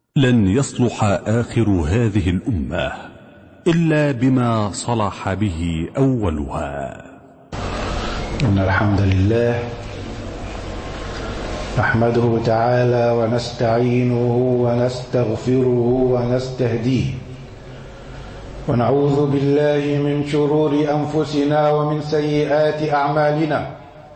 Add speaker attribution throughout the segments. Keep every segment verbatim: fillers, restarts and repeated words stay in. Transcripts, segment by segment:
Speaker 1: لن يصلح آخر هذه الأمة إلا بما صلح به أولها.
Speaker 2: إن الحمد لله نحمده تعالى ونستعينه ونستغفره ونستهديه، ونعوذ بالله من شرور أنفسنا ومن سيئات أعمالنا.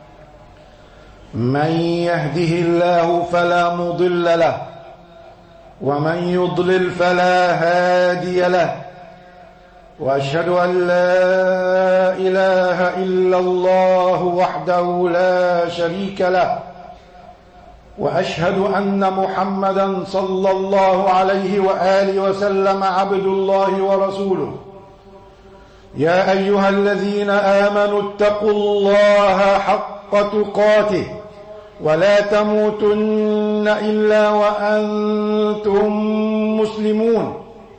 Speaker 2: من يهده الله فلا مضل له، ومن يضلل فلا هادي له، وأشهد أن لا إله إلا الله وحده لا شريك له، وأشهد أن محمدا صلى الله عليه وآله وسلم عبد الله ورسوله. يا أيها الذين آمنوا اتقوا الله حق تقاته ولا تموتن إلا وأنتم مسلمون.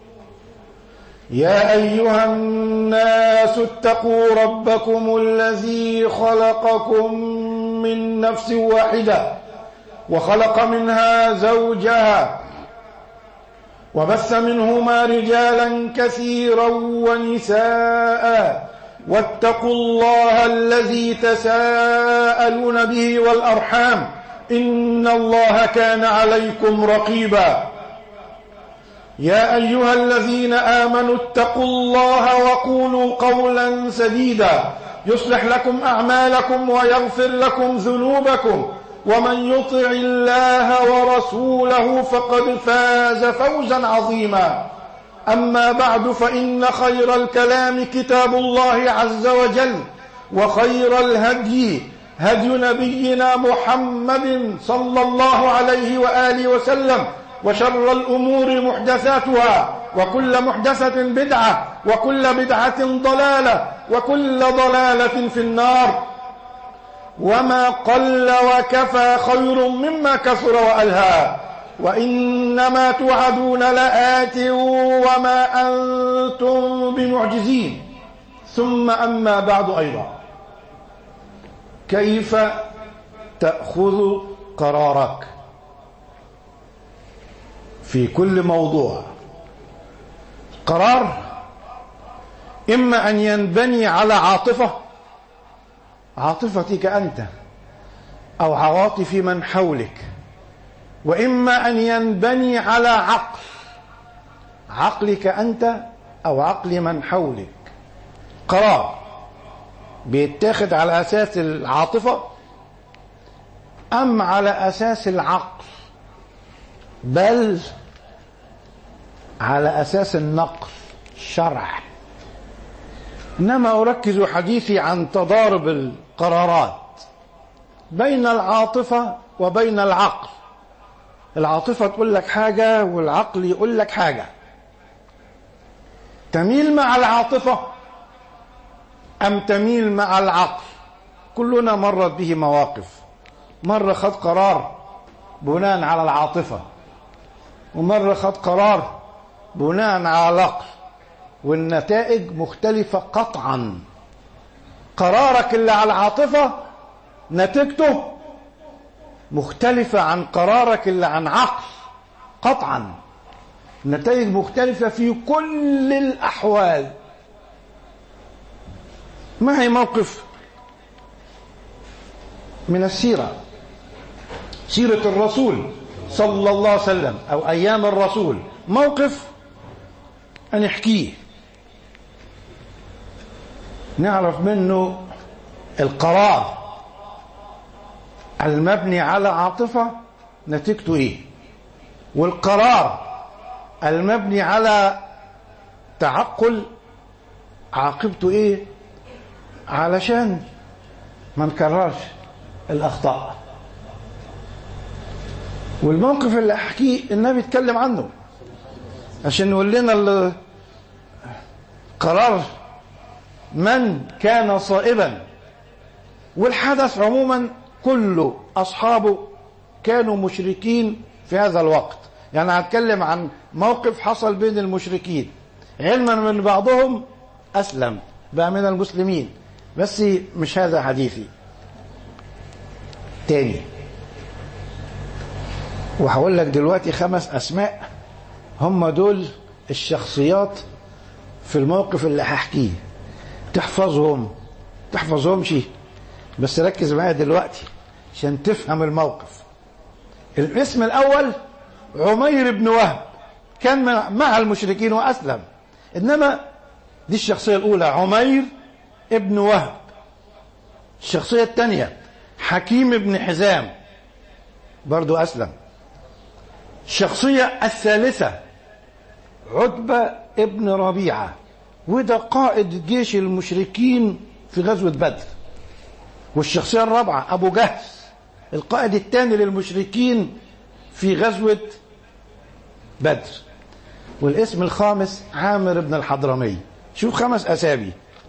Speaker 2: يا أيها الناس اتقوا ربكم الذي خلقكم من نفس واحدة وخلق منها زوجها وبث منهما رجالا كثيرا ونساء، واتقوا الله الذي تساءلون به والأرحام إن الله كان عليكم رقيبا. يا أيها الذين آمنوا اتقوا الله وقولوا قولا سديدا يصلح لكم أعمالكم ويغفر لكم ذنوبكم، ومن يطع الله ورسوله فقد فاز فوزا عظيما. أما بعد، فإن خير الكلام كتاب الله عز وجل، وخير الهدي هدي نبينا محمد صلى الله عليه وآله وسلم، وشر الأمور محدثاتها، وكل محدثة بدعة، وكل بدعة ضلالة، وكل ضلالة في النار. وما قل وكفى خير مما كثر وألهى، وإنما توعدون لآت وما أنتم بمعجزين. ثم أما بعد أيضا، كيف تأخذ قرارك في كل موضوع؟ قرار إما أن ينبني على عاطفة عاطفتك أنت أو عواطف من حولك، وإما أن ينبني على عقل عقلك أنت أو عقل من حولك. قرار بيتاخد على أساس العاطفة أم على أساس العقل، بل على أساس النقل الشرع. إنما أركز حديثي عن تضارب القرارات بين العاطفة وبين العقل. العاطفة تقول لك حاجة والعقل يقول لك حاجة. تميل مع العاطفة أم تميل مع العقل؟ كلنا مرت به مواقف. مرة خد قرار بناء على العاطفة، ومرة خد قرار بناء على العقل، والنتائج مختلفة قطعا. قرارك اللي على العاطفة نتيجته مختلفة عن قرارك اللي عن عقل قطعا. نتائج مختلفة في كل الأحوال. معي موقف من السيرة، سيرة الرسول صلى الله عليه وسلم أو أيام الرسول، موقف هنحكيه نعرف منه القرار المبني على عاطفة نتيجته ايه، والقرار المبني على تعقل عاقبته ايه، علشان ما نكررش الأخطاء. والموقف اللي احكيه النبي اتكلم عنه عشان يقول لنا قرار من كان صائبا. والحدث عموما كله أصحابه كانوا مشركين في هذا الوقت. يعني هتكلم عن موقف حصل بين المشركين، علما من بعضهم أسلم بقى من المسلمين، بس مش هذا حديثي. تاني وهقول لك دلوقتي خمس أسماء هم دول الشخصيات في الموقف اللي هحكيه، تحفظهم تحفظهمش، بس ركز معايا دلوقتي عشان تفهم الموقف. الاسم الأول عمير بن وهب، كان مع المشركين وأسلم، إنما دي الشخصية الأولى عمير ابن وهب. الشخصية الثانية حكيم بن حزام، برضو أسلم. الشخصية الثالثة عتبة ابن ربيعة، وده قائد جيش المشركين في غزوة بدر. والشخصية الرابعة أبو جهل، القائد الثاني للمشركين في غزوة بدر. والاسم الخامس عامر بن الحضرمي. شوف خمس أسامي.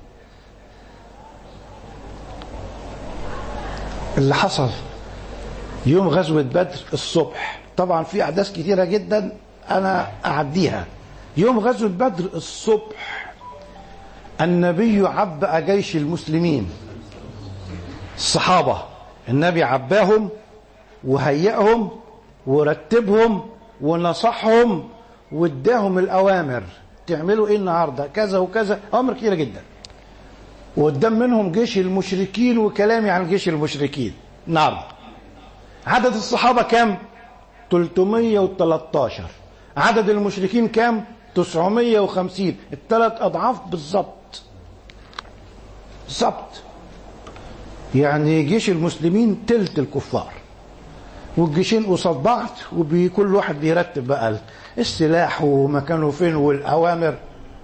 Speaker 2: اللي حصل يوم غزوة بدر الصبح، طبعا في أحداث كتيرة جدا أنا أعديها. يوم غزوة بدر الصبح النبي عبأ جيش المسلمين، الصحابة النبي عباهم وهيئهم ورتبهم ونصحهم واداهم الأوامر، تعملوا ايه النهارده كذا وكذا، أوامر كتيرة جدا. وقدام منهم جيش المشركين وكلامي عن جيش المشركين النهارده. عدد الصحابة كام؟ ثلاثمية وتلتاشر. عدد المشركين كام؟ تسعمية وخمسين، الثلاث أضعاف بالظبط بالظبط. يعني جيش المسلمين تلت الكفار، والجيشين قصاد بعض، وكل واحد بيرتب بقى السلاح ومكانه فين والأوامر.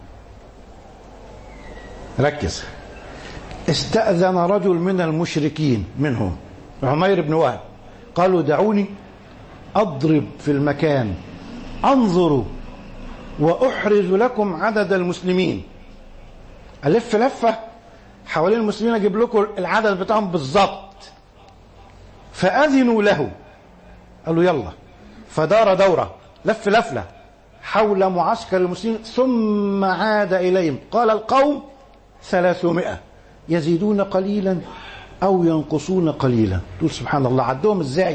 Speaker 2: ركز. استأذن رجل من المشركين منهم عمير بن وهب، قالوا دعوني أضرب في المكان أنظر وأحرز لكم عدد المسلمين، ألف لفة حوالين المسلمين أجيب لكم العدد بتاعهم بالظبط. فأذنوا له، قالوا يلا. فدار دورة، لف لفلة حول معسكر المسلمين، ثم عاد إليهم قال القوم ثلاثمائة، يزيدون قليلا أو ينقصون قليلا. تقول سبحان الله، عدهم ازاي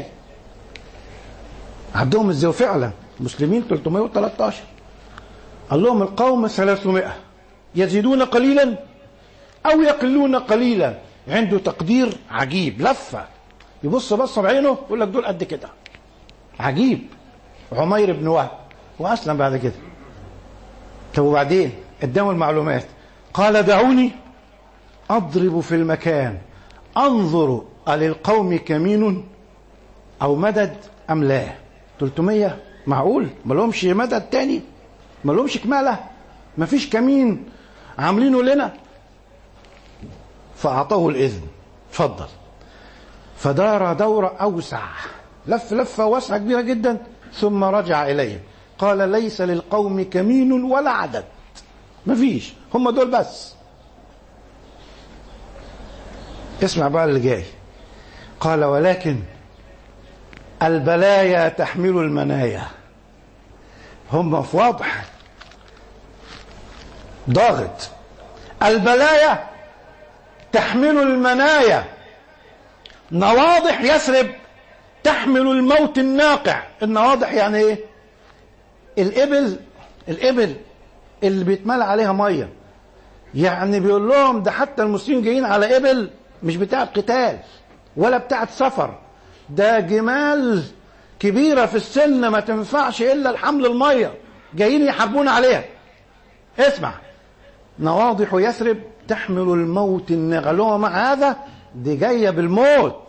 Speaker 2: عدهم ازاي وفعلا المسلمين ثلاثمائة وثلاثة عشر. قال لهم القوم ثلاثمائة، يزيدون قليلا أو يقلون قليلا. عنده تقدير عجيب، لفة يبص بص بعينه يقول لك دول قد كده. عجيب. عمير بن وهب وأسلم بعد كده. طب وبعدين اداهم المعلومات، قال دعوني أضرب في المكان أنظر أللقوم كمين أو مدد أم لا. ثلاثمائة معقول؟ ما لهمش مدد تاني؟ ما لهمش كمالة؟ ما فيش كمين عاملينه لنا؟ فأعطاه الإذن، اتفضل. فدار دورة أوسع، لف لفة واسعة كبيرة جدا، ثم رجع إليهم قال ليس للقوم كمين ولا عدد، ما فيش، هم دول بس. اسمع بقى اللي جاي. قال ولكن البلايا تحمل المنايا. هم في وضع ضاغط. البلايا تحمل المنايا، نواضح يثرب تحمل الموت الناقع. النواضح يعني ايه؟ الابل الابل اللي بيتملى عليها ميه. يعني بيقول لهم ده حتى المسلمين جايين على ابل مش بتاعه قتال ولا بتاعه سفر، ده جمال كبيره في السن ما تنفعش الا الحمل الميه، جايين يحاربون عليها. اسمع، نواضح يثرب تحمل الموت الناقع. لهم مع هذا دي جايه بالموت.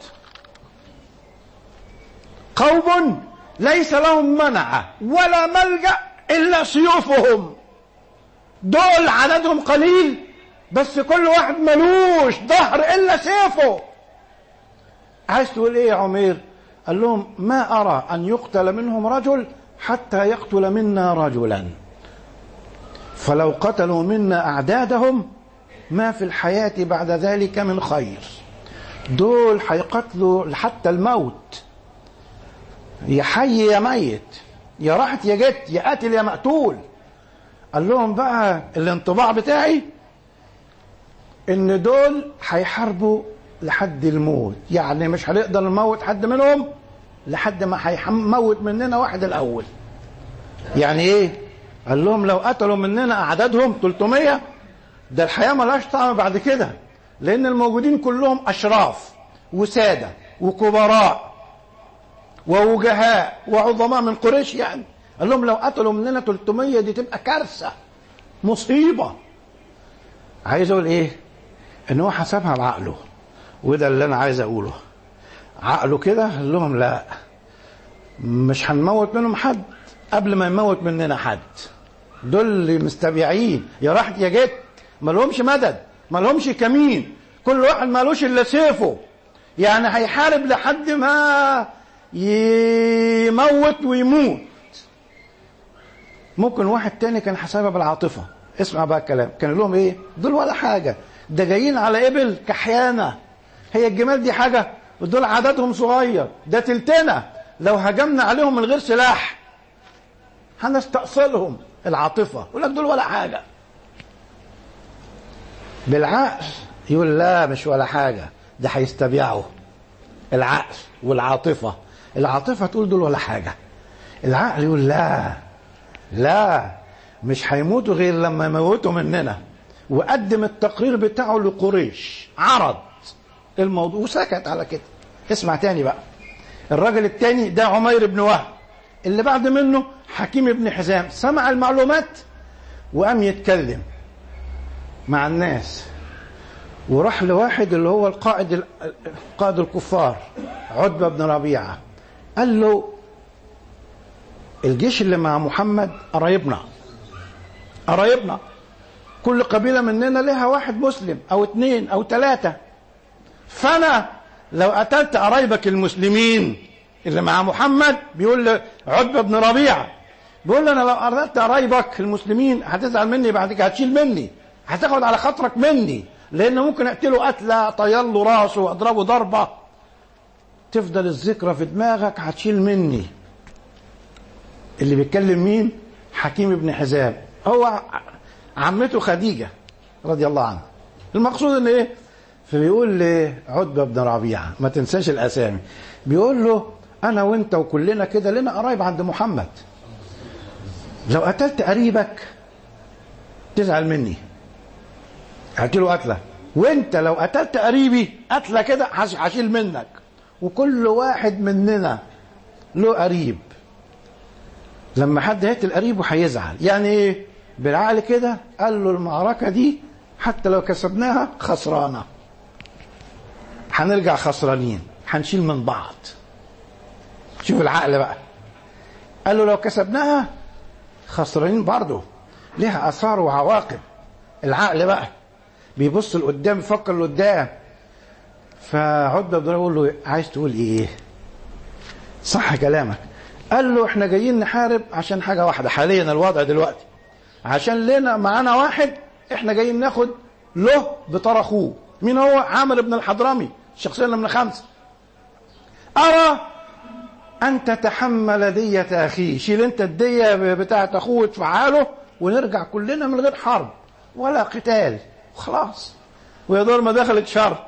Speaker 2: قوم ليس لهم منع ولا ملجأ إلا سيوفهم. دول عددهم قليل بس كل واحد ملوش ظهر إلا سيفه. عايز تقول إيه يا عمير؟ قال لهم ما أرى أن يقتل منهم رجل حتى يقتل منا رجلا، فلو قتلوا منا أعدادهم ما في الحياة بعد ذلك من خير. دول هيقتلوا حتى الموت، يا حي يا ميت، يا راحت يا جت، يا قاتل يا مقتول. قال لهم بقى الانطباع بتاعي ان دول هيحاربوا لحد الموت، يعني مش هنقدر نموت حد منهم لحد ما هيموت مننا واحد الاول. يعني ايه؟ قال لهم لو قتلوا مننا اعدادهم ثلاثمية ده الحياة ملهاش طعم بعد كده، لان الموجودين كلهم اشراف وسادة وكبراء ووجهاء وعظماء من قريش يعني. قال لهم لو قتلوا مننا ثلاثمية دي تبقى كارثة مصيبة. عايز اقول ايه؟ ان هو حسبها بعقله، وده اللي انا عايز اقوله. عقله كده قال لهم لا، مش هنموت منهم حد قبل ما يموت مننا حد. دول اللي مستبيعين يا راحت يا جت، ما لهمش مدد، ما لهمش كمين، كل واحد ما لهوش الا سيفه، يعني هيحارب لحد ما يموت ويموت. ممكن واحد تاني كان حسابها بالعاطفة. اسمع بقى الكلام، كان لهم ايه؟ دول ولا حاجة، ده جايين على ابل كحيانة، هي الجمال دي حاجة؟ ودول عددهم صغير، ده تلتنا، لو هجمنا عليهم من غير سلاح هنستأصلهم. العاطفة يقول لك دول ولا حاجة. بالعقل يقول لا مش ولا حاجة، ده هيستبيعوا. العقل والعاطفة، العاطفة تقول دول ولا حاجة، العقل يقول لا لا مش هيموتوا غير لما يموتوا مننا. وقدم التقرير بتاعه لقريش، عرض الموضوع وسكت على كده. اسمع تاني بقى، الراجل التاني ده عمير بن وهب، اللي بعد منه حكيم بن حزام، سمع المعلومات وقام يتكلم مع الناس، وراح لواحد اللي هو القائد قائد الكفار عتبة بن ربيعة، قال له الجيش اللي مع محمد قرايبنا قرايبنا كل قبيلة مننا لها واحد مسلم او اتنين او تلاتة، فانا لو قتلت قرايبك المسلمين اللي مع محمد، بيقول عتبة بن ربيعة، بيقول له انا لو قتلت قرايبك المسلمين هتزعل مني بعد كده، هتشيل مني، هتاخد على خاطرك مني، لان ممكن اقتله قتله، طير له راسه واضربه ضربه، تفضل الذكرى في دماغك، هتشيل مني. اللي بيتكلم مين؟ حكيم بن حزام، هو عمته خديجه رضي الله عنها. المقصود ان ايه؟ فبيقول لعتبة بن ربيعة، ما تنساش الاسامي، بيقول له انا وانت وكلنا كده لنا قرايب عند محمد، لو قتلت قريبك تزعل مني هقتله قتله، وانت لو قتلت قريبي قتله كده هشيل منك، وكل واحد مننا له قريب، لما حد يقتل قريبه هيزعل. يعني ايه؟ بالعقل كده قال له المعركه دي حتى لو كسبناها خسرانه، هنرجع خسرانين، هنشيل من بعض. شوف العقل بقى، قال له لو كسبناها خسرانين برضه، ليها اثار وعواقب. العقل بقى بيبص لقدام، بيفكر لقدام. فعتبة بن ربيعة يقول له عايز تقول ايه؟ صح كلامك. قال له احنا جايين نحارب عشان حاجه واحده حاليا، الوضع دلوقتي عشان لنا معانا واحد احنا جايين ناخد له بطار اخوه. مين هو؟ عامر بن الحضرمي، الشخصيه اللي من خمسه. ارى ان تتحمل دية اخيه، شيل انت الدية بتاعت اخوه وادفعها له، ونرجع كلنا من غير حرب ولا قتال خلاص، ويا دار ما دخلت شر.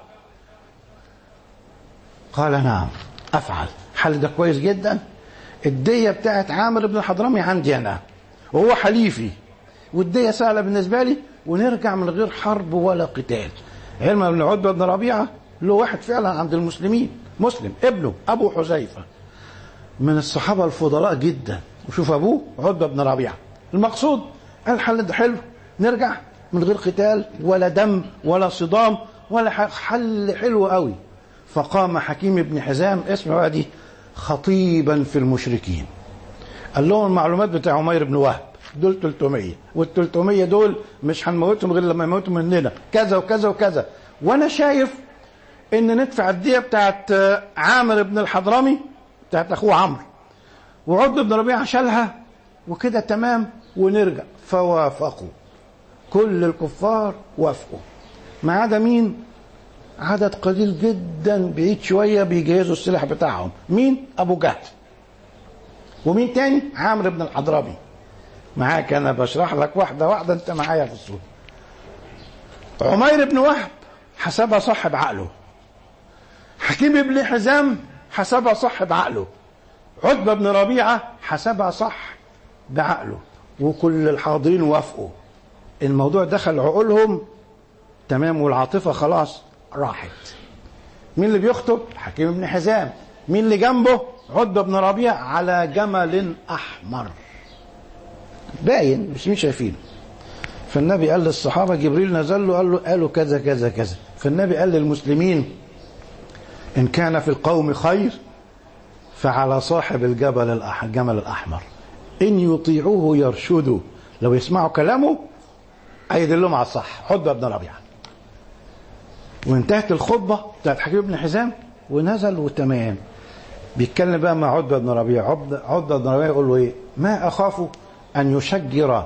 Speaker 2: قال نعم افعل، حل ده كويس جدا. الدية بتاعت عامر بن الحضرمي عندي انا وهو حليفي، والدية سهلة بالنسبة لي، ونرجع من غير حرب ولا قتال. علما ابن عتبة بن ربيعة له واحد فعلا عند المسلمين، مسلم ابنه ابو حذيفة من الصحابة الفضلاء جدا، وشوف ابوه عتبة بن ربيعة. المقصود الحل ده حلو، نرجع من غير قتال ولا دم ولا صدام ولا حل حلو قوي. فقام حكيم بن حزام، اسمه بقى دي، خطيبا في المشركين، قال لهم المعلومات بتاع عمير بن وهب، دول ثلاثمية، والثلاثمية دول مش هنموتهم غير لما يموتوا مننا كذا وكذا وكذا، وانا شايف ان ندفع الدية بتاعت عامر بن الحضرمي بتاعت اخوه عمرو، وعتبة بن ربيعة شالها وكده تمام، ونرجع. فوافقوا، كل الكفار وافقوا، ما عدا مين؟ عدد قليل جدا بعيد شوية بيجهزوا السلاح بتاعهم. مين؟ أبو جهل. ومين تاني؟ عامر بن الحضرمي. معاك أنا بشرح لك واحدة واحدة، أنت معايا في الصورة. عمير بن وهب حسبها صح بعقله، حكيم بن حزام حسبها صح بعقله، عتبة بن ربيعة حسبها صح بعقله، وكل الحاضرين وافقوا. الموضوع دخل عقولهم تمام، والعاطفة خلاص راحت. مين اللي بيخطب؟ حكيم بن حزام. مين اللي جنبه؟ عتبة بن ربيعة على جمل أحمر باين، مش مين شايفينه. فالنبي قال للصحابة، جبريل نزل له قال له قالوا كذا كذا كذا. فالنبي قال للمسلمين: إن كان في القوم خير فعلى صاحب الجبل الجمل الأحمر، إن يطيعوه يرشدوا، لو يسمعوا كلامه هيدلهم على الصح. عتبة بن ربيعة. وانتهت الخطبة بتاعت حكيم بن حزام ونزل وتمام. بيتكلم بقى مع عتبة بن ربيعة. عتبة بن ربيعة يقول له ايه؟ ما اخاف ان يشجر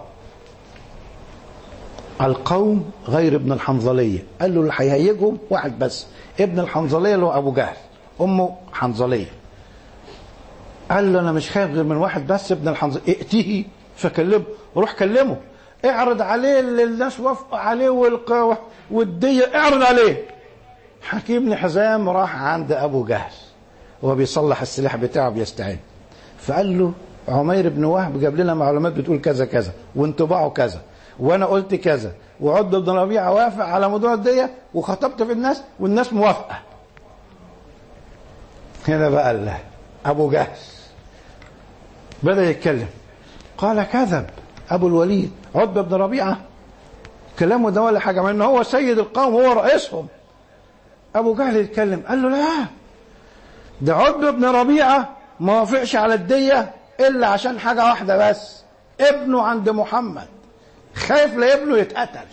Speaker 2: القوم غير ابن الحنظلية. قال له اللي هيهيجهم واحد بس، ابن الحنظلية اللي هو ابو جهل، امه حنظلية. قال له انا مش خايف غير من واحد بس، ابن الحنظلية. ائتيه فكلمه، روح كلمه، اعرض عليه اللي الناس وافقوا عليه والقوة والدية، اعرض عليه. حكيم بن حزام راح عند ابو جهل وهو بيصلح السلاح بتاعه بيستعد، فقال له عمير بن وهب جاب لنا معلومات بتقول كذا كذا، وانطباعه كذا، وانا قلت كذا، وعتبة بن ربيعة وافق على موضوع الدية، وخطبت في الناس والناس موافقة. هنا بقى الله ابو جهل بدأ يتكلم. قال كذب ابو الوليد عتبة بن ربيعة، كلامه ده ولا حاجة، مع انه هو سيد القوم، هو رئيسهم. ابو جهل يتكلم، قال له لا، ده عتبة بن ربيعة ما وافقش على الدية الا عشان حاجة واحدة بس، ابنه عند محمد، خايف لابنه يتقتل،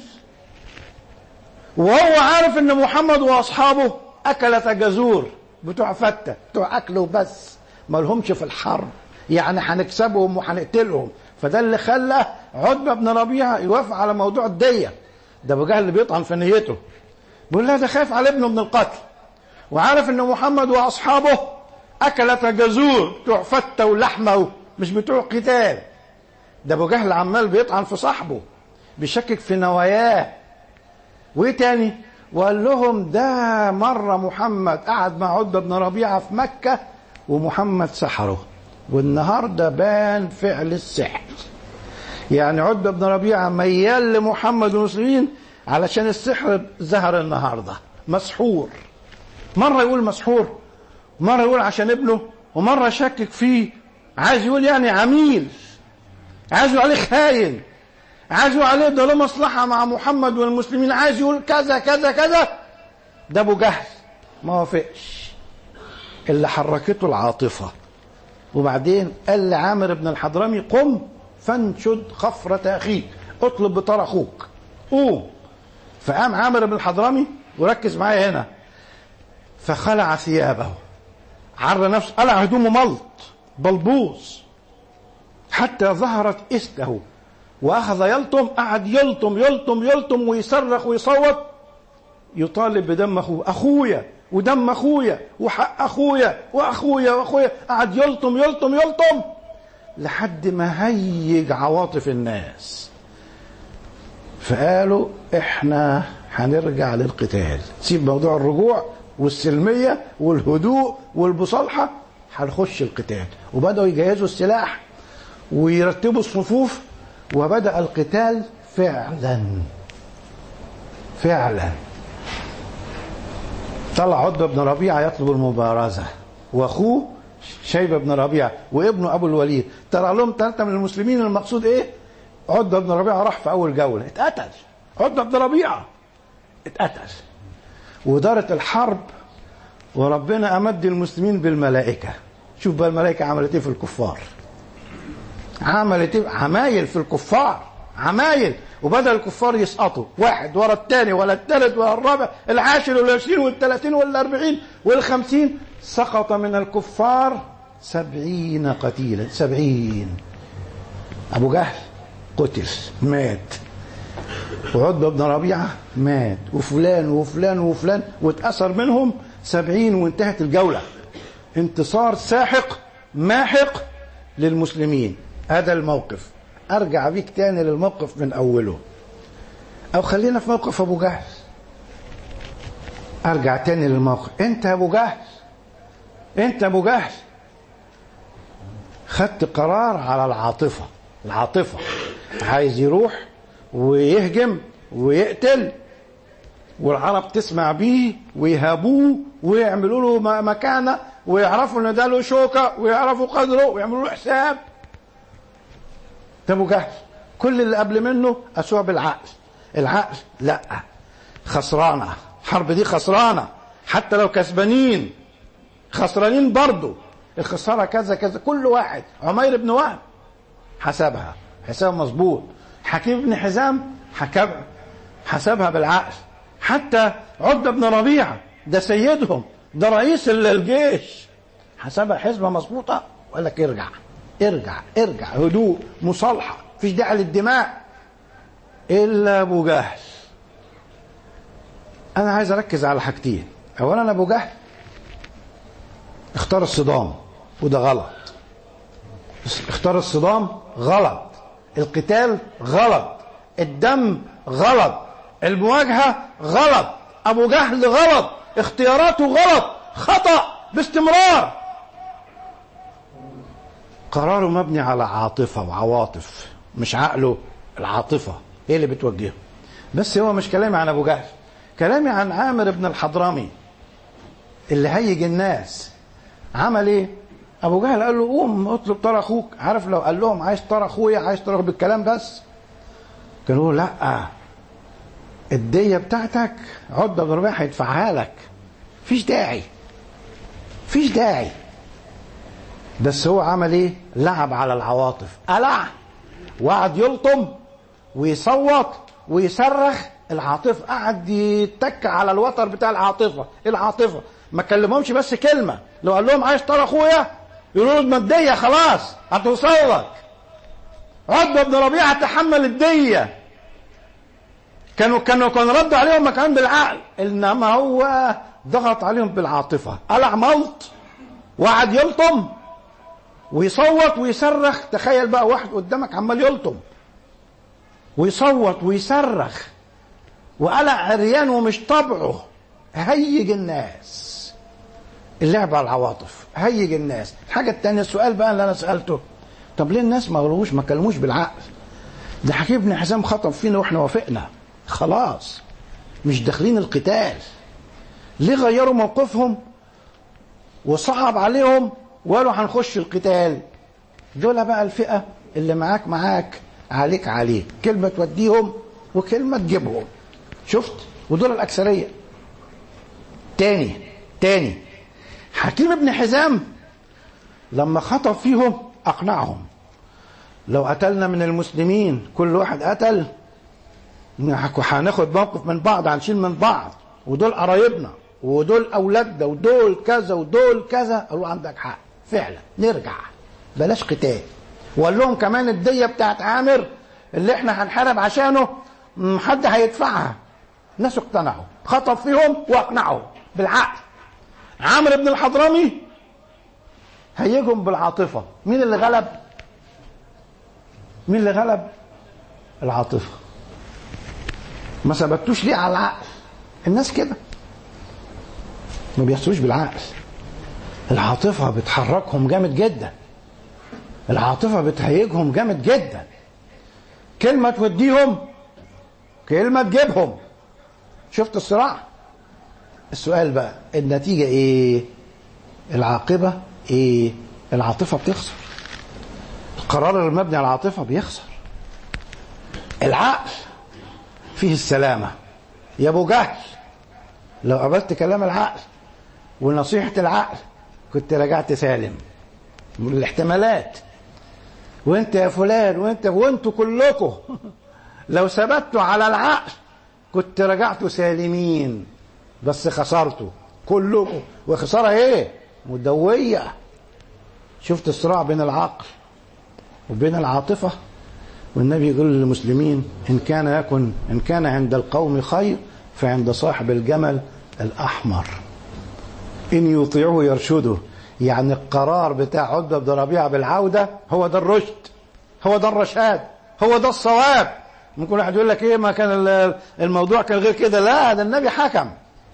Speaker 2: وهو عارف ان محمد واصحابه اكلة جزور بتوع فتة، بتوع اكل وبس، ما لهمش في الحرب، يعني هنكسبهم وهنقتلهم. فده اللي خلى عتبة بن ربيعة يوافق على موضوع الدية. ده ابو جهل اللي بيطعن في نيته، بيقول لا ده خايف على ابنه من القتل، وعارف ان محمد واصحابه اكلة جزور بتوع فتة ولحمة مش بتوع قتال. ده ابو جهل عمال بيطعن في صاحبه، بيشكك في نواياه. وايه تاني؟ وقال لهم ده مرة محمد قعد مع عتبة بن ربيعة في مكة ومحمد سحره، والنهاردة بان فعل السحر. يعني عتبة بن ربيعة ميال لمحمد والمسلمين علشان السحر ظهر النهاردة، مسحور. مرة يقول مسحور، مرة يقول عشان ابنه، ومرة شكك فيه، عايز يقول يعني عميل، عايز يقول عليه خاين، عايز يقول عليه ده له مصلحة مع محمد والمسلمين، عايز يقول كذا كذا كذا. ده ابو جهل ما وافقش، اللي حركته العاطفة. وبعدين قال لعامر بن الحضرمي قم فانشد خفرة أخيك، اطلب بطار أخوك، قوم. فقام عامر بن الحضرمي، وركز معايا هنا، فخلع ثيابه، عر نفسه، قلع هدومه ملط بلبوص حتى ظهرت إسته، وأخذ يلطم، قعد يلطم يلطم يلطم ويصرخ ويصوت، يطالب بدم أخوه، أخويا ودم أخويا وحق أخويا وأخويا وأخويا، قعد يلطم يلطم يلطم لحد ما هيج عواطف الناس. فقالوا احنا هنرجع للقتال، سيب موضوع الرجوع والسلمية والهدوء والمصالحة، هنخش القتال. وبدأوا يجهزوا السلاح ويرتبوا الصفوف، وبدأ القتال فعلا فعلا. طلع عتبة بن ربيعة يطلب المبارزة، واخوه شيبة بن ربيعة وابنه ابو الوليد، ترى لهم ثلاثة من المسلمين. المقصود ايه؟ عتبة بن ربيعة راح في اول جولة اتقتل، عتبة بن ربيعة اتقتل، ودارت الحرب، وربنا امد المسلمين بالملائكة. شوف بقى الملائكة عملت ايه في الكفار، عملت ايه؟ عمايل في الكفار، عمايل. وبدأ الكفار يسقطوا واحد ورا الثاني ولا الثالث ولا الرابع، العاشر والعشرين والثلاثين والاربعين والخمسين، سقط من الكفار سبعين قتيلا، سبعين. ابو جهل قتل مات، وعتبة بن ربيعة مات، وفلان وفلان وفلان، واتأثر منهم سبعين، وانتهت الجولة. انتصار ساحق ماحق للمسلمين. هذا الموقف. ارجع بيك تاني للموقف من اوله، او خلينا في موقف ابو جهل. ارجع تاني للموقف. انت ابو جهل، انت ابو جهل خدت قرار على العاطفة، العاطفة، عايز يروح ويهجم ويقتل، والعرب تسمع بيه ويهابوه ويعملوا له مكانة ويعرفوا ان ده له شوكة ويعرفوا قدره ويعملوا له حساب. ده ابو جهل. كل اللي قبل منه اسوأ بالعقل. العقل لا، خسرانة الحرب دي، خسرانة حتى لو كسبانين خسرانين برضو، الخسارة كذا كذا. كل واحد، عمير بن وهب حسبها حساب مظبوط، حكيم بن حزام حكبها حسبها بالعقل، حتى عتبة بن ربيعة ده سيدهم، ده رئيس الجيش، حسبها حسبة مظبوطة. وقال لك ارجع ارجع ارجع، هدوء، مصالحة، مفيش داعي للدماء. إلا أبو جهل. أنا عايز أركز على حاجتين. أولا أبو جهل اختار الصدام وده غلط. اختار الصدام غلط، القتال غلط، الدم غلط، المواجهة غلط. أبو جهل غلط، اختياراته غلط، خطأ باستمرار. قراره مبني على عاطفة وعواطف، مش عقله، العاطفة هي اللي بتوجهه. بس هو مش كلامي عن أبو جهل، كلامي عن عامر بن الحضرمي اللي هيج الناس. عمل ايه؟ ابو جهل قال له قوم اطلب طار اخوك. عارف لو قال لهم عايز طار اخويا، عايز طار بالكلام بس، قالوا له لا، الدية بتاعتك عتبة بن ربيعة هيدفعها لك، فيش داعي فيش داعي. بس هو عمل ايه؟ لعب على العواطف، قلع وقعد يلطم ويصوت ويصرخ. العاطفة قعد يتك على الوتر بتاع العاطفة. العاطفة ما كلمهمش بس كلمة، لو قال لهم عايز طار اخويا يقولوا له المادية خلاص هتوصلك. عتبة بن ربيعة تحمل الدية، كانوا كانوا كانوا ردوا عليهم مكان بالعقل، انما هو ضغط عليهم بالعاطفة، قلع ملط وقعد يلطم ويصوت ويصرخ. تخيل بقى واحد قدامك عمال يلطم ويصوت ويصرخ وقلع عريان ومش طبعه، هيج الناس. اللعب على العواطف هيج الناس. الحاجة التانية، السؤال بقى اللي انا سألته، طب ليه الناس ما قالوش ما كلموش بالعقل؟ ده حكيم بن حزام خطب فينا واحنا وافقنا، خلاص مش داخلين القتال. ليه غيروا موقفهم وصعب عليهم وقالوا هنخش القتال؟ دول بقى الفئة اللي معاك معاك، عليك عليك، كلمة توديهم وكلمة تجيبهم. شفت؟ ودول الأكثرية. تاني تاني حكيم بن حزام لما خطب فيهم أقنعهم، لو قتلنا من المسلمين كل واحد قتل هناخد موقف من بعض، هنشيل من بعض، ودول قرايبنا ودول أولادنا ودول كذا ودول كذا. قالوا عندك حق فعلا، نرجع بلاش قتال. وقال لهم كمان الدية بتاعت عامر اللي احنا هنحارب عشانه حد هيدفعها. الناس اقتنعوا، خطب فيهم واقنعوا بالعقل. عامر بن الحضرمي هيجهم بالعاطفة. مين اللي غلب؟ مين اللي غلب؟ العاطفة. ما ثبتوش ليه على العقل؟ الناس كده ما بيحسوش بالعقل. العاطفة بتحركهم جامد جدا، العاطفة بتهيجهم جامد جدا. كلمة توديهم كلمة تجيبهم. شفت الصراع؟ السؤال بقى النتيجة ايه؟ العاقبة ايه؟ العاطفة بتخسر، القرار المبني على العاطفة بيخسر. العقل فيه السلامة. يا ابو جهل لو قبلت كلام العقل ونصيحة العقل كنت رجعت سالم من الاحتمالات. وانت يا فلان وانت وانتوا كلكم لو ثبتوا على العقل كنت رجعتوا سالمين، بس خسرتوا كلكم. وخسارة ايه؟ مدوية. شفت الصراع بين العقل وبين العاطفة؟ والنبي يقول للمسلمين إن كان يكن إن كان عند القوم خير فعند صاحب الجمل الأحمر إن يطيعوه يرشده. يعني القرار بتاع عتبة بن ربيعة بالعودة هو ده الرشد، هو ده الرشاد، هو ده الصواب. ممكن واحد يقول لك ايه ما كان الموضوع كان غير كده. لا، ده النبي حكم.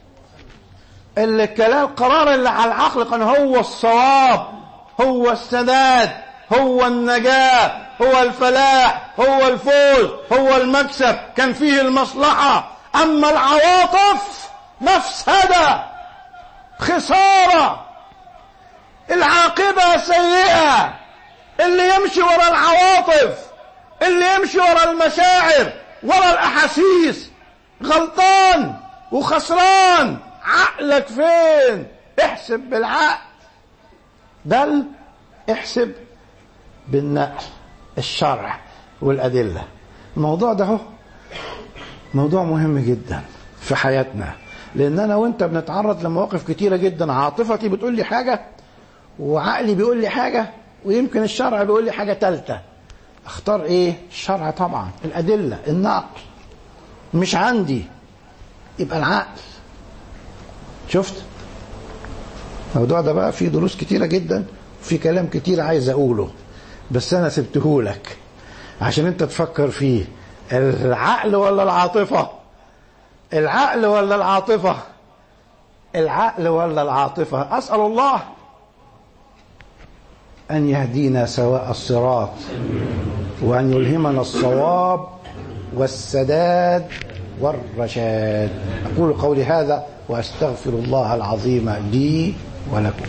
Speaker 2: الكلام القرار اللي على العقل كان هو الصواب، هو السداد، هو النجاة، هو الفلاح، هو الفوز، هو المكسب، كان فيه المصلحة. أما العواطف مفسدة، خسارة، العاقبة سيئة. اللي يمشي ورا العواطف، اللي يمشي ورا المشاعر، ورا الأحاسيس، غلطان وخسران. عقلك فين؟ احسب بالعقل، بل احسب بالنقل، الشرع والأدلة. الموضوع ده هو موضوع مهم جدا في حياتنا، لأن أنا وأنت بنتعرض لمواقف كتيرة جدا. عاطفتي بتقول لي حاجة، وعقلي بيقول لي حاجة، ويمكن الشرع بيقول لي حاجة تالتة. اختار ايه؟ الشرع طبعا، الأدلة، النقل. مش عندي، يبقى العقل. شفت الموضوع ده بقى فيه دروس كتيرة جدا، وفي كلام كتير عايز أقوله، بس أنا سبتهولك عشان أنت تفكر فيه. العقل ولا العاطفة؟ العقل ولا العاطفة؟ العقل ولا العاطفة؟ أسأل الله أن يهدينا سواء الصراط، وأن يلهمنا الصواب والسداد والرشاد. أقول قولي هذا وأستغفر الله العظيم لي ولكم.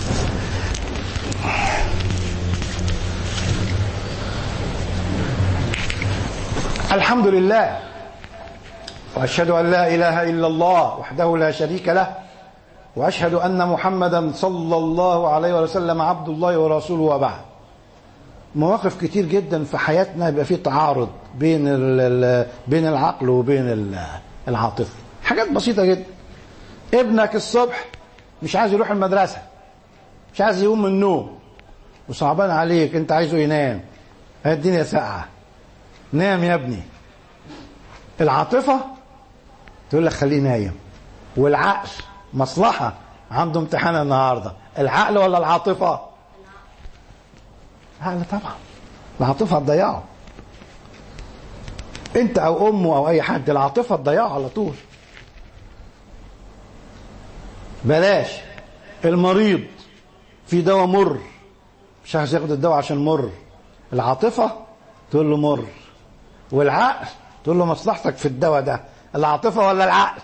Speaker 2: الحمد لله، وأشهد أن لا إله إلا الله وحده لا شريك له، وأشهد أن محمدا صلى الله عليه وسلم عبد الله ورسوله. وبعد، مواقف كتير جدا في حياتنا يبقى فيه تعارض بين بين العقل وبين العاطفة. حاجات بسيطة جدا. ابنك الصبح مش عايز يروح المدرسة، مش عايز يقوم من النوم، وصعبان عليك، انت عايزه ينام، الدنيا ساقعة، نام يا ابني. العاطفة تقول لك خليه نايم، والعقل مصلحة، عنده امتحان النهاردة. العقل ولا العاطفة؟ العقل طبعا. العاطفة تضيعه انت او امه او اي حد، العاطفة تضيعه على طول. بلاش المريض في دواء مر، مش عايز ياخد الدواء عشان مر. العاطفة تقول له مر، والعقل تقول له مصلحتك في الدواء ده. العاطفة ولا العقل؟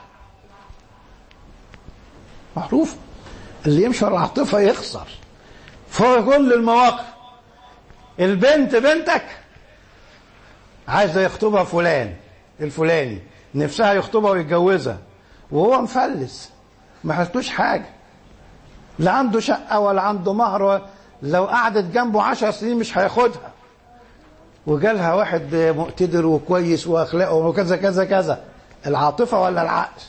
Speaker 2: معروف، اللي يمشي ورا العاطفة يخسر في كل المواقف. البنت بنتك عايزة يخطبها فلان الفلاني، نفسها يخطبها ويتجوزها، وهو مفلس، ما حسلوش حاجة، لا عنده شقة ولا عنده مهر، لو قعدت جنبه عشر سنين مش هياخدها، وجالها واحد مقتدر وكويس واخلاقه وكذا كذا كذا. العاطفة ولا العقل؟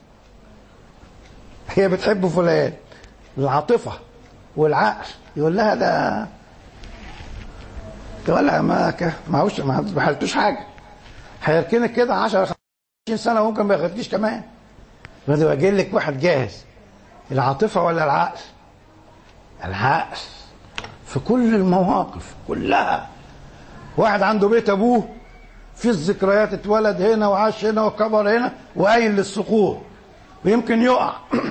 Speaker 2: هي بتحب فلان، العاطفة، والعقل يقول لها ده تقول لها ما معهوش، ما حلتوش حاجة، هيركنك كده عشرة خمسين سنة وممكن ما ياخدكيش كمان، بدو يجي لك واحد جاهز. العاطفة ولا العقل؟ العقل في كل المواقف كلها. واحد عنده بيت ابوه في الذكريات، اتولد هنا وعاش هنا وكبر هنا وقايل للسقوط ويمكن يقع.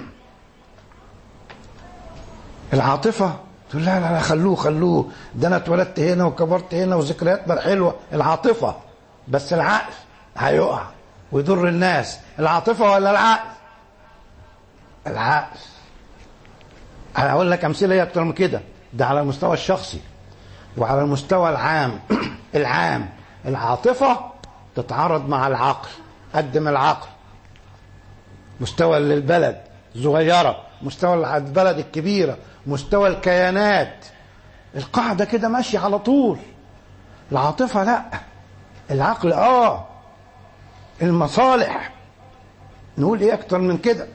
Speaker 2: العاطفة تقول لا لا لا خلوه خلوه، ده انا اتولدت هنا وكبرت هنا وذكرياتنا الحلوة. العاطفة، بس العقل هيقع ويضر الناس. العاطفة ولا العقل؟ العقل. انا هقول لك امثله اكتر من كده، ده على المستوى الشخصي وعلى المستوى العام. العام العاطفة تتعارض مع العقل، قدم العقل. مستوى للبلد صغيرة، مستوى البلد الكبيرة، مستوى الكيانات، القاعدة كده ماشية على طول. العاطفة لا، العقل اه، المصالح، نقول ايه اكتر من كده.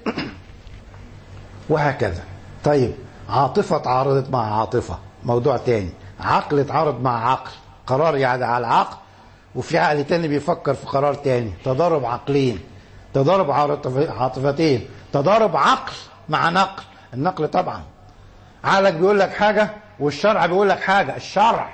Speaker 2: وهكذا. طيب عاطفة تعارضت مع عاطفة، موضوع تاني. عقل تعارض مع عقل، قرار يعني على العقل، وفي عقل تاني بيفكر في قرار تاني. تضارب عقلين، تضارب عاطفتين، تضارب عقل مع نقل. النقل طبعا عقلك بيقول لك حاجة والشرع بيقول لك حاجة. الشرع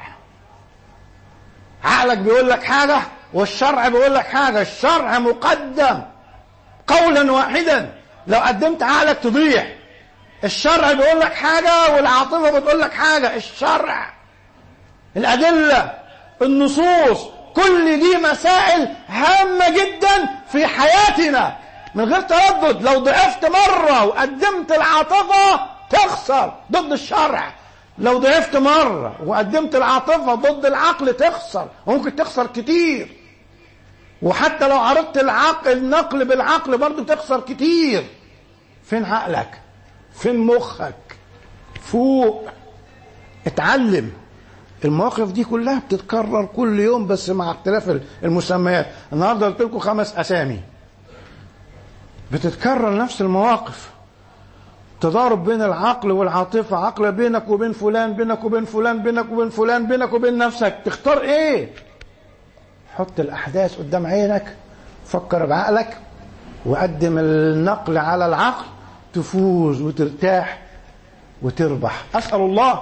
Speaker 2: عقلك بيقول لك حاجة والشرع بيقول لك حاجة. الشرع مقدم قولا واحدا، لو قدمت عقلك تضيع. الشرع بيقول لك حاجة والعاطفة بتقول لك حاجة. الشرع، الأدلة، النصوص، كل دي مسائل هامة جدا في حياتنا من غير تردد. لو ضعفت مرة وقدمت العاطفة تخسر ضد الشرع، لو ضعفت مرة وقدمت العاطفة ضد العقل تخسر، وممكن تخسر كتير. وحتى لو عرضت العقل النقل بالعقل برضو تخسر كتير. فين عقلك؟ فين مخك؟ فوق، اتعلم. المواقف دي كلها بتتكرر كل يوم بس مع اختلاف المسميات. النهارده قلت لكم خمس اسامي بتتكرر نفس المواقف، تضارب بين العقل والعاطفة، عقل بينك وبين فلان، بينك وبين فلان، بينك وبين فلان، بينك وبين نفسك. تختار ايه؟ حط الاحداث قدام عينك، فكر بعقلك وقدم النقل على العقل، تفوز وترتاح وتربح. اسأل الله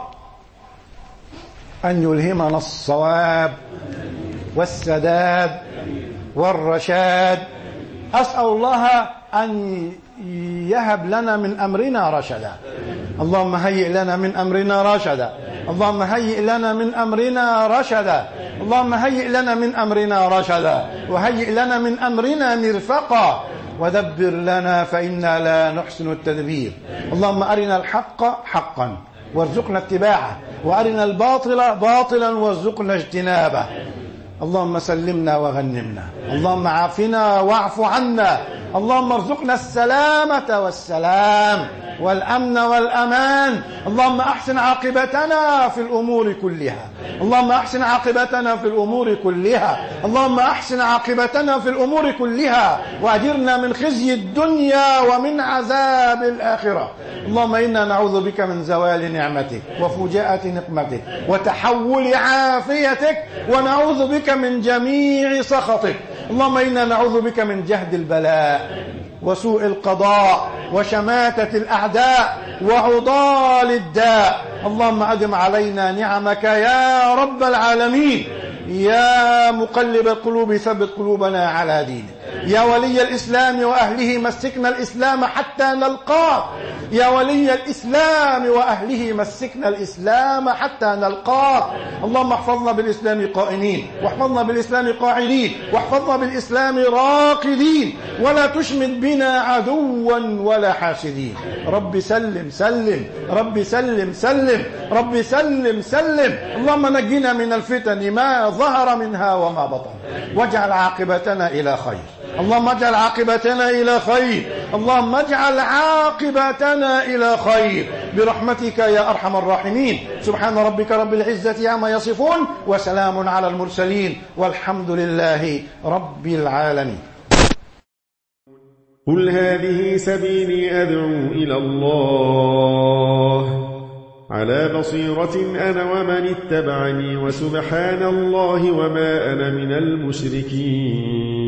Speaker 2: ان يلهمنا الصواب والسداد والرشاد. أسأل الله أن يهب لنا من أمرنا رشدا. اللهم هيئ لنا من أمرنا رشدا. اللهم هيئ لنا من أمرنا رشدا. اللهم هيئ لنا من أمرنا رشدا، وهيئ لنا من أمرنا مرفقا، ودبر لنا فإنا لا نحسن التدبير. اللهم أرنا الحق حقا وارزقنا اتباعه، وأرنا الباطل باطلا وارزقنا اجتنابه. اللهم سلمنا وغنمنا، اللهم عافنا واعف عنا، اللهم ارزقنا السلامة والسلام والأمن والأمان. اللهم أحسن عاقبتنا في الأمور كلها، اللهم أحسن عاقبتنا في الأمور كلها، اللهم أحسن عاقبتنا في الأمور كلها، وأجرنا من خزي الدنيا ومن عذاب الآخرة. اللهم إنا نعوذ بك من زوال نعمتك وفجاءة نقمتك وتحول عافيتك، ونعوذ بك من جميع سخطك. اللهم إنا نعوذ بك من جهد البلاء وسوء القضاء وشماتة الأعداء وعضال الداء. اللهم أدم علينا نعمك يا رب العالمين. يا مقلب القلوب ثبت قلوبنا على دينك. يا ولي الإسلام وأهله مسكنا الإسلام حتى نلقاك. يا ولي الإسلام وأهله مسكنا الإسلام حتى نلقاك. اللهم احفظنا بالإسلام قائمين، واحفظنا بالإسلام قاعدين، واحفظنا بالإسلام راقدين، ولا تشمت بنا عدوا ولا حاسدين. رب سلم سلم، رب سلم سلم، رب سلم سلم. اللهم نجنا من الفتن ما ظهر منها وما بطن، واجعل عاقبتنا إلى خير. اللهم اجعل عاقبتنا إلى خير، اللهم اجعل عاقبتنا إلى خير برحمتك يا أرحم الراحمين. سبحان ربك رب العزة عما يصفون، وسلام على المرسلين، والحمد لله رب العالمين.
Speaker 3: قل هذه سبيلي أدعو إلى الله على بصيرة أنا ومن اتبعني، وسبحان الله وما أنا من المشركين.